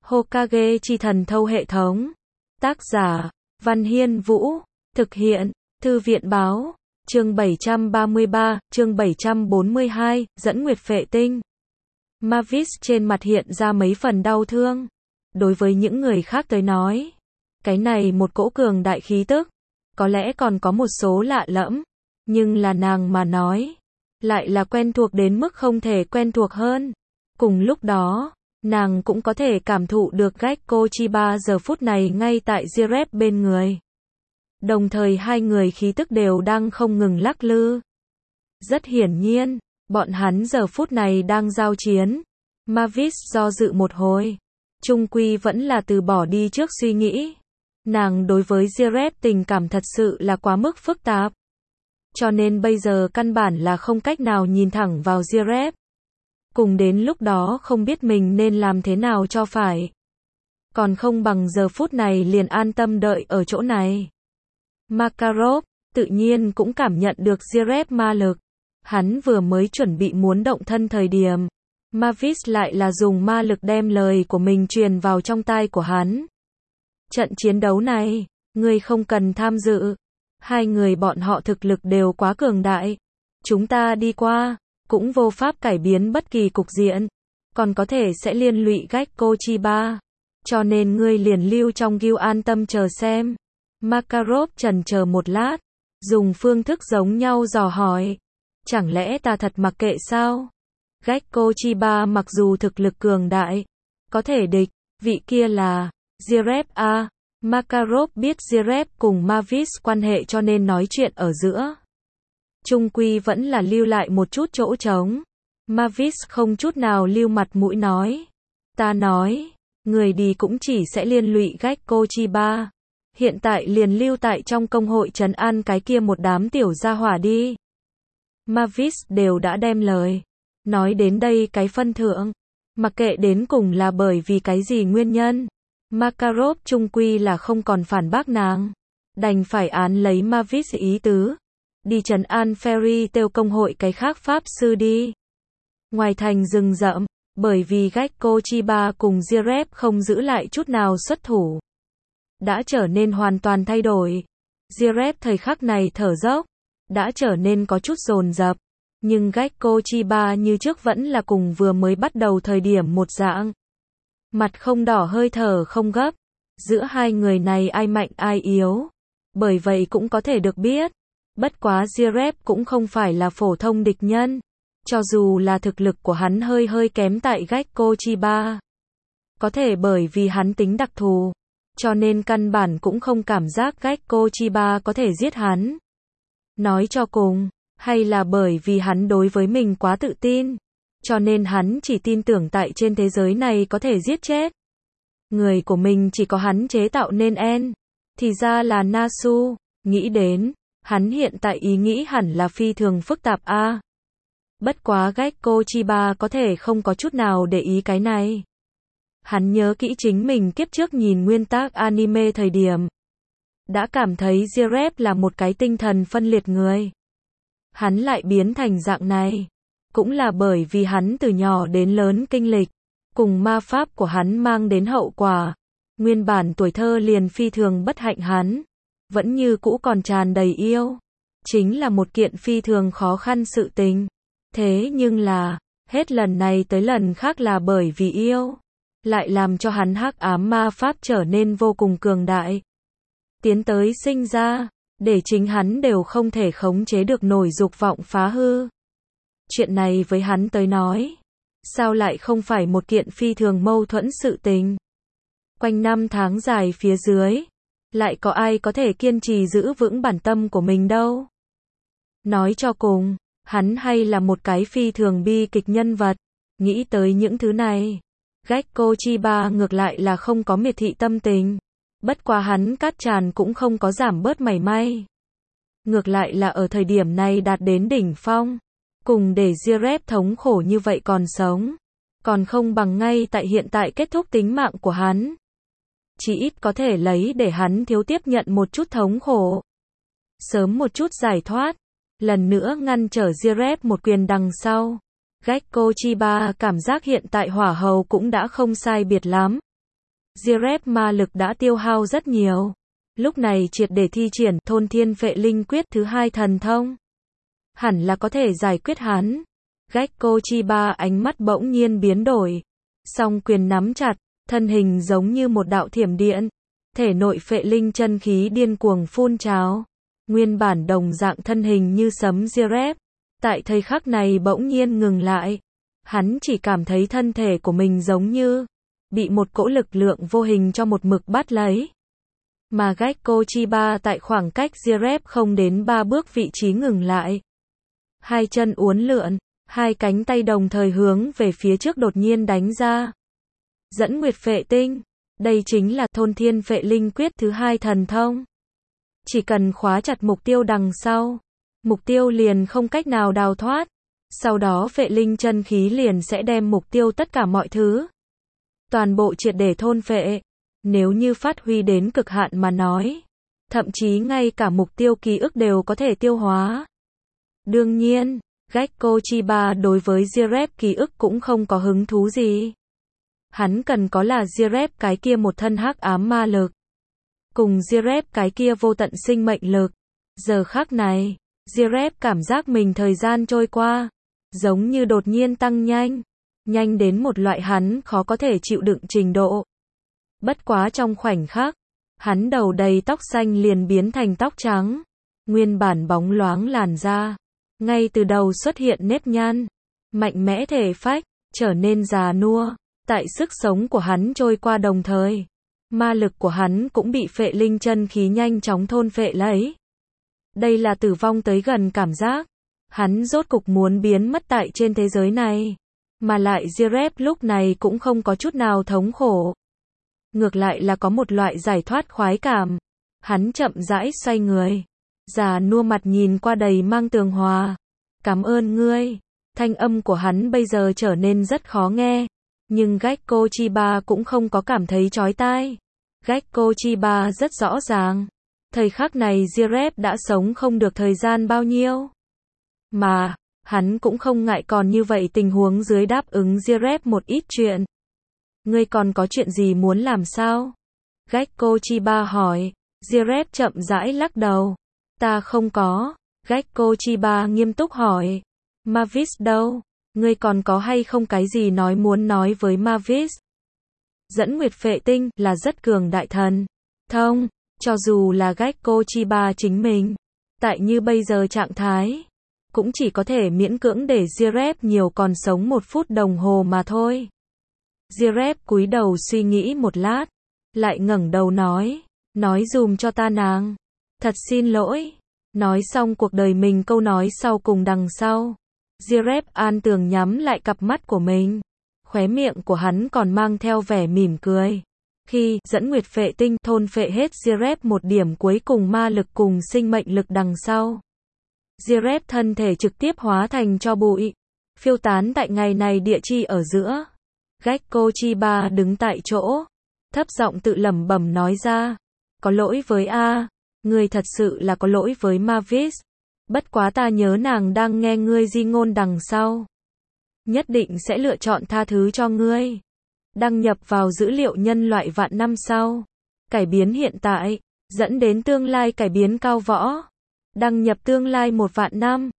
Hokage chi thần thâu hệ thống. Tác giả, Văn Hiên Vũ. Thực hiện, Thư viện Báo. Chương 733, chương 742, dẫn nguyệt phệ tinh. Mavis trên mặt hiện ra mấy phần đau thương. Đối với những người khác tới nói, cái này một cỗ cường đại khí tức, có lẽ còn có một số lạ lẫm, nhưng là nàng mà nói, lại là quen thuộc đến mức không thể quen thuộc hơn. Cùng lúc đó, nàng cũng có thể cảm thụ được Gekko Chiba giờ phút này ngay tại Jiraiya bên người. Đồng thời hai người khí tức đều đang không ngừng lắc lư. Rất hiển nhiên, bọn hắn giờ phút này đang giao chiến. Mavis do dự một hồi, chung quy vẫn là từ bỏ đi trước suy nghĩ. Nàng đối với Jiraiya tình cảm thật sự là quá mức phức tạp. Cho nên bây giờ căn bản là không cách nào nhìn thẳng vào Jiraiya. Cùng đến lúc đó không biết mình nên làm thế nào cho phải. Còn không bằng giờ phút này liền an tâm đợi ở chỗ này. Makarov tự nhiên cũng cảm nhận được Jiraiya ma lực. Hắn vừa mới chuẩn bị muốn động thân thời điểm, Mavis lại là dùng ma lực đem lời của mình truyền vào trong tai của hắn. Trận chiến đấu này, ngươi không cần tham dự. Hai người bọn họ thực lực đều quá cường đại. Chúng ta đi qua, cũng vô pháp cải biến bất kỳ cục diện. Còn có thể sẽ liên lụy Gekko Chiba. Cho nên ngươi liền lưu trong guild an tâm chờ xem. Makarov chần chờ một lát, dùng phương thức giống nhau dò hỏi. Chẳng lẽ ta thật mặc kệ sao? Gekko Chiba mặc dù thực lực cường đại, có thể địch, vị kia là Jiraiya a. Makarov biết Jiraiya cùng Mavis quan hệ cho nên nói chuyện ở giữa. Chung quy vẫn là lưu lại một chút chỗ trống. Mavis không chút nào lưu mặt mũi nói. Ta nói, người đi cũng chỉ sẽ liên lụy Gekko Chiba. Hiện tại liền lưu tại trong công hội trấn an cái kia một đám tiểu gia hỏa đi. Mavis đều đã đem lời nói đến đây cái phân thượng. Mặc kệ đến cùng là bởi vì cái gì nguyên nhân, Makarov chung quy là không còn phản bác nàng. Đành phải án lấy Mavis ý tứ. Đi trấn an Fairy Tail công hội cái khác pháp sư đi. Ngoài thành rừng rậm, bởi vì Gekko Chiba cùng Jiraiya không giữ lại chút nào xuất thủ, đã trở nên hoàn toàn thay đổi. Jiraiya thời khắc này thở dốc, đã trở nên có chút dồn dập, nhưng Gekko Chiba như trước vẫn là cùng vừa mới bắt đầu thời điểm một dạng. Mặt không đỏ hơi thở không gấp, giữa hai người này ai mạnh ai yếu, bởi vậy cũng có thể được biết. Bất quá Jiraiya cũng không phải là phổ thông địch nhân, cho dù là thực lực của hắn hơi kém tại Gekko Chiba. Có thể bởi vì hắn tính đặc thù, cho nên căn bản cũng không cảm giác Gekko Chiba có thể giết hắn. Nói cho cùng, hay là bởi vì hắn đối với mình quá tự tin, cho nên hắn chỉ tin tưởng tại trên thế giới này có thể giết chết người của mình, chỉ có hắn chế tạo nên En. Thì ra là Nasu. Nghĩ đến, hắn hiện tại ý nghĩ hẳn là phi thường phức tạp a. Bất quá Gekko Chiba có thể không có chút nào để ý cái này. Hắn nhớ kỹ chính mình kiếp trước nhìn nguyên tác anime thời điểm, đã cảm thấy Jiraiya là một cái tinh thần phân liệt người. Hắn lại biến thành dạng này, cũng là bởi vì hắn từ nhỏ đến lớn kinh lịch, cùng ma pháp của hắn mang đến hậu quả. Nguyên bản tuổi thơ liền phi thường bất hạnh hắn, vẫn như cũ còn tràn đầy yêu. Chính là một kiện phi thường khó khăn sự tình. Thế nhưng là, hết lần này tới lần khác là bởi vì yêu, lại làm cho hắn hắc ám ma pháp trở nên vô cùng cường đại. Tiến tới sinh ra, để chính hắn đều không thể khống chế được nổi dục vọng phá hư. Chuyện này với hắn tới nói, sao lại không phải một kiện phi thường mâu thuẫn sự tình. Quanh năm tháng dài phía dưới, lại có ai có thể kiên trì giữ vững bản tâm của mình đâu. Nói cho cùng, hắn hay là một cái phi thường bi kịch nhân vật. Nghĩ tới những thứ này, Gekko Chiba ngược lại là không có miệt thị tâm tình. Bất quá hắn cát tràn cũng không có giảm bớt mảy may. Ngược lại là ở thời điểm này đạt đến đỉnh phong. Cùng để Jiraiya thống khổ như vậy còn sống, còn không bằng ngay tại hiện tại kết thúc tính mạng của hắn. Chỉ ít có thể lấy để hắn thiếu tiếp nhận một chút thống khổ, sớm một chút giải thoát. Lần nữa ngăn trở Jiraiya một quyền đằng sau. Gekko Chiba cảm giác hiện tại hỏa hầu cũng đã không sai biệt lắm. Jirep ma lực đã tiêu hao rất nhiều. Lúc này triệt để thi triển thôn thiên phệ linh quyết thứ hai thần thông. Hẳn là có thể giải quyết hắn. Gekko Chiba ánh mắt bỗng nhiên biến đổi. Song quyền nắm chặt, thân hình giống như một đạo thiểm điện. Thể nội phệ linh chân khí điên cuồng phun trào. Nguyên bản đồng dạng thân hình như sấm Jirep. Tại thời khắc này bỗng nhiên ngừng lại. Hắn chỉ cảm thấy thân thể của mình giống như bị một cỗ lực lượng vô hình cho một mực bắt lấy. Mà Gekko Chiba tại khoảng cách Jirep không đến 3 bước vị trí ngừng lại. Hai chân uốn lượn, hai cánh tay đồng thời hướng về phía trước đột nhiên đánh ra. Dẫn nguyệt phệ tinh. Đây chính là thôn thiên phệ linh quyết thứ hai thần thông. Chỉ cần khóa chặt mục tiêu đằng sau, mục tiêu liền không cách nào đào thoát. Sau đó phệ linh chân khí liền sẽ đem mục tiêu tất cả mọi thứ. Toàn bộ triệt để thôn phệ. Nếu như phát huy đến cực hạn mà nói, thậm chí ngay cả mục tiêu ký ức đều có thể tiêu hóa. Đương nhiên, Gekko Chiba đối với Jirep ký ức cũng không có hứng thú gì. Hắn cần có là Jirep cái kia một thân hắc ám ma lực. Cùng Jirep cái kia vô tận sinh mệnh lực. Giờ khắc này, Jirep cảm giác mình thời gian trôi qua, giống như đột nhiên tăng nhanh. Nhanh đến một loại hắn khó có thể chịu đựng trình độ. Bất quá trong khoảnh khắc, hắn đầu đầy tóc xanh liền biến thành tóc trắng. Nguyên bản bóng loáng làn da, ngay từ đầu xuất hiện nếp nhăn. Mạnh mẽ thể phách, trở nên già nua. Tại sức sống của hắn trôi qua đồng thời, ma lực của hắn cũng bị phệ linh chân khí nhanh chóng thôn phệ lấy. Đây là tử vong tới gần cảm giác. Hắn rốt cục muốn biến mất tại trên thế giới này. Mà lại Jirep lúc này cũng không có chút nào thống khổ. Ngược lại là có một loại giải thoát khoái cảm. Hắn chậm rãi xoay người. Già nua mặt nhìn qua đầy mang tường hòa. Cảm ơn ngươi. Thanh âm của hắn bây giờ trở nên rất khó nghe. Nhưng Gekko Chiba cũng không có cảm thấy chói tai. Gekko Chiba rất rõ ràng. Thời khắc này Jirep đã sống không được thời gian bao nhiêu. Mà, hắn cũng không ngại còn như vậy tình huống dưới đáp ứng Jirep một ít chuyện. Ngươi còn có chuyện gì muốn làm sao? Gekko Chiba hỏi. Jirep chậm rãi lắc đầu. Ta không có. Gekko Chiba nghiêm túc hỏi. Mavis đâu? Ngươi còn có hay không cái gì muốn nói với Mavis? Dẫn nguyệt phệ tinh là rất cường đại thần thông, cho dù là Gekko Chiba chính mình, tại như bây giờ trạng thái, cũng chỉ có thể miễn cưỡng để Jirep nhiều còn sống 1 phút đồng hồ mà thôi. Jirep cúi đầu suy nghĩ một lát, lại ngẩng đầu nói dùm cho ta nàng. Thật xin lỗi. Nói xong cuộc đời mình câu nói sau cùng đằng sau. Jirep an tường nhắm lại cặp mắt của mình. Khóe miệng của hắn còn mang theo vẻ mỉm cười. Khi dẫn nguyệt phệ tinh thôn phệ hết Jirep một điểm cuối cùng ma lực cùng sinh mệnh lực đằng sau. Jirep thân thể trực tiếp hóa thành tro bụi. Phiêu tán tại ngày này địa chi ở giữa. Gekko Chiba đứng tại chỗ. Thấp giọng tự lẩm bẩm nói ra. Có lỗi với A. Ngươi thật sự là có lỗi với Mavis. Bất quá ta nhớ nàng đang nghe ngươi di ngôn đằng sau. Nhất định sẽ lựa chọn tha thứ cho ngươi. Đăng nhập vào dữ liệu nhân loại vạn năm sau. Cải biến hiện tại, dẫn đến tương lai cải biến cao võ. Đăng nhập tương lai 1 vạn năm.